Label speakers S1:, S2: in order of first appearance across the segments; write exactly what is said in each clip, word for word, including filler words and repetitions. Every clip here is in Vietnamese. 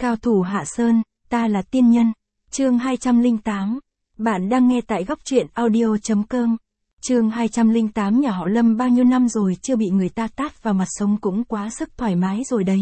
S1: Cao thủ Hạ Sơn, ta là tiên nhân. Chương hai trăm lẻ tám. Bạn đang nghe tại góc truyện audio.com. Chương hai trăm lẻ tám. Nhà họ Lâm bao nhiêu năm rồi chưa bị người ta tát vào mặt sống cũng quá sức thoải mái rồi đấy.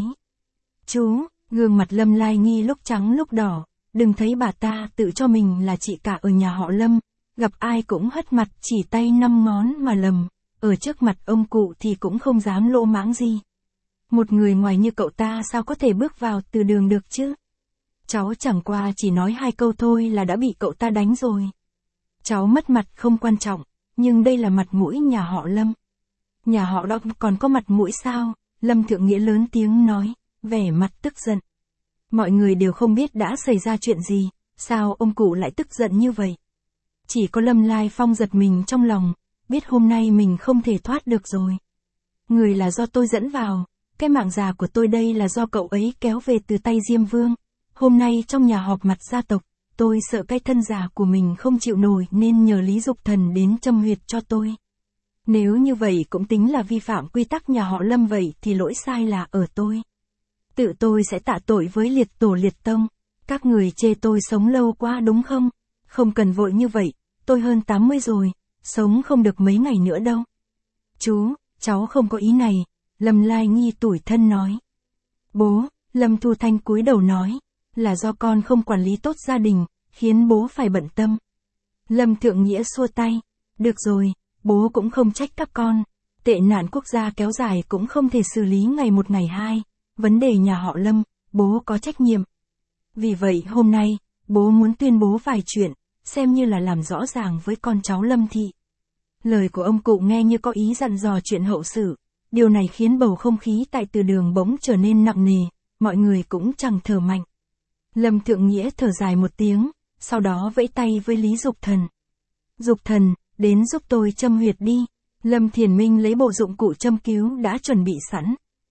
S1: Chú, gương mặt Lâm Lai Nghi lúc trắng lúc đỏ, đừng thấy bà ta tự cho mình là chị cả ở nhà họ Lâm, gặp ai cũng hất mặt chỉ tay năm ngón mà lầm, ở trước mặt ông cụ thì cũng không dám lỗ mãng gì. Một người ngoài như cậu ta sao có thể bước vào từ đường được chứ? Cháu chẳng qua chỉ nói hai câu thôi là đã bị cậu ta đánh rồi. Cháu mất mặt không quan trọng, nhưng đây là mặt mũi nhà họ Lâm. Nhà họ đó còn có mặt mũi sao? Lâm Thượng Nghĩa lớn tiếng nói, vẻ mặt tức giận. Mọi người đều không biết đã xảy ra chuyện gì, sao ông cụ lại tức giận như vậy? Chỉ có Lâm Lai Phong giật mình trong lòng, biết hôm nay mình không thể thoát được rồi. Người là do tôi dẫn vào, cái mạng già của tôi đây là do cậu ấy kéo về từ tay Diêm Vương. Hôm nay trong nhà họp mặt gia tộc, tôi sợ cái thân già của mình không chịu nổi nên nhờ Lý Dục Thần đến châm huyệt cho tôi. Nếu như vậy cũng tính là vi phạm quy tắc nhà họ Lâm vậy thì lỗi sai là ở tôi. Tự tôi sẽ tạ tội với liệt tổ liệt tông. Các người chê tôi sống lâu quá đúng không? Không cần vội như vậy, tôi hơn tám mươi rồi, sống không được mấy ngày nữa đâu. Chú, cháu không có ý này, Lâm Lai Nghi tủi thân nói. Bố, Lâm Thu Thanh cúi đầu nói, là do con không quản lý tốt gia đình, khiến bố phải bận tâm. Lâm Thượng Nghĩa xua tay, được rồi, bố cũng không trách các con, tệ nạn quốc gia kéo dài cũng không thể xử lý ngày một ngày hai, vấn đề nhà họ Lâm, bố có trách nhiệm. Vì vậy hôm nay, bố muốn tuyên bố vài chuyện, xem như là làm rõ ràng với con cháu Lâm thị. Lời của ông cụ nghe như có ý dặn dò chuyện hậu sự, điều này khiến bầu không khí tại từ đường bỗng trở nên nặng nề, mọi người cũng chẳng thở mạnh. Lâm Thượng Nghĩa thở dài một tiếng, sau đó vẫy tay với Lý Dục Thần. Dục Thần, đến giúp tôi châm huyệt đi. Lâm Thiền Minh lấy bộ dụng cụ châm cứu đã chuẩn bị sẵn.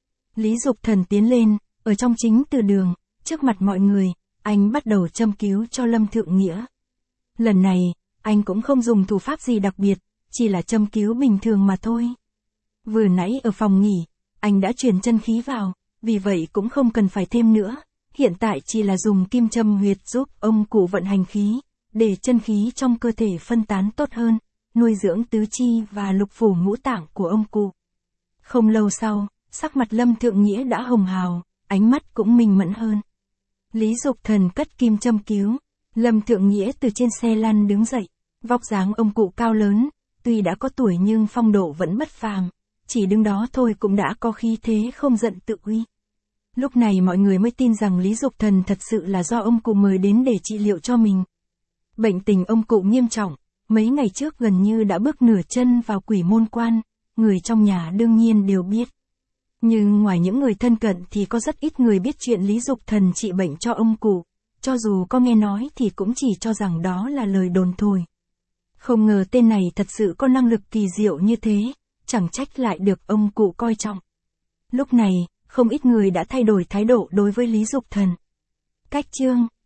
S1: Lý Dục Thần tiến lên, ở trong chính từ đường, trước mặt mọi người, anh bắt đầu châm cứu cho Lâm Thượng Nghĩa. Lần này, anh cũng không dùng thủ pháp gì đặc biệt, chỉ là châm cứu bình thường mà thôi. Vừa nãy ở phòng nghỉ, anh đã truyền chân khí vào, vì vậy cũng không cần phải thêm nữa. Hiện tại chỉ là dùng kim châm huyệt giúp ông cụ vận hành khí, để chân khí trong cơ thể phân tán tốt hơn, nuôi dưỡng tứ chi và lục phủ ngũ tạng của ông cụ. Không lâu sau, sắc mặt Lâm Thượng Nghĩa đã hồng hào, ánh mắt cũng minh mẫn hơn. Lý Dục Thần cất kim châm cứu, Lâm Thượng Nghĩa từ trên xe lăn đứng dậy, vóc dáng ông cụ cao lớn, tuy đã có tuổi nhưng phong độ vẫn bất phàm, chỉ đứng đó thôi cũng đã có khí thế không giận tự uy. Lúc này mọi người mới tin rằng Lý Dục Thần thật sự là do ông cụ mời đến để trị liệu cho mình. Bệnh tình ông cụ nghiêm trọng, mấy ngày trước gần như đã bước nửa chân vào quỷ môn quan, người trong nhà đương nhiên đều biết. Nhưng ngoài những người thân cận thì có rất ít người biết chuyện Lý Dục Thần trị bệnh cho ông cụ, cho dù có nghe nói thì cũng chỉ cho rằng đó là lời đồn thôi. Không ngờ tên này thật sự có năng lực kỳ diệu như thế, chẳng trách lại được ông cụ coi trọng. Lúc này, không ít người đã thay đổi thái độ đối với Lý Dục Thần. Cách chương